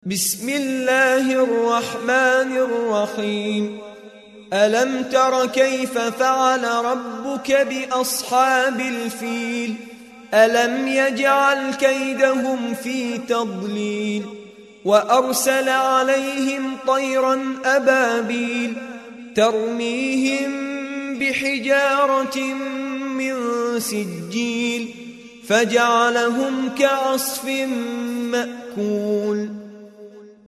بسم الله الرحمن الرحيم. ألم تر كيف فعل ربك بأصحاب الفيل؟ ألم يجعل كيدهم في تضليل وأرسل عليهم طيرا أبابيل ترميهم بحجارة من سجيل فجعلهم كعصف مأكول.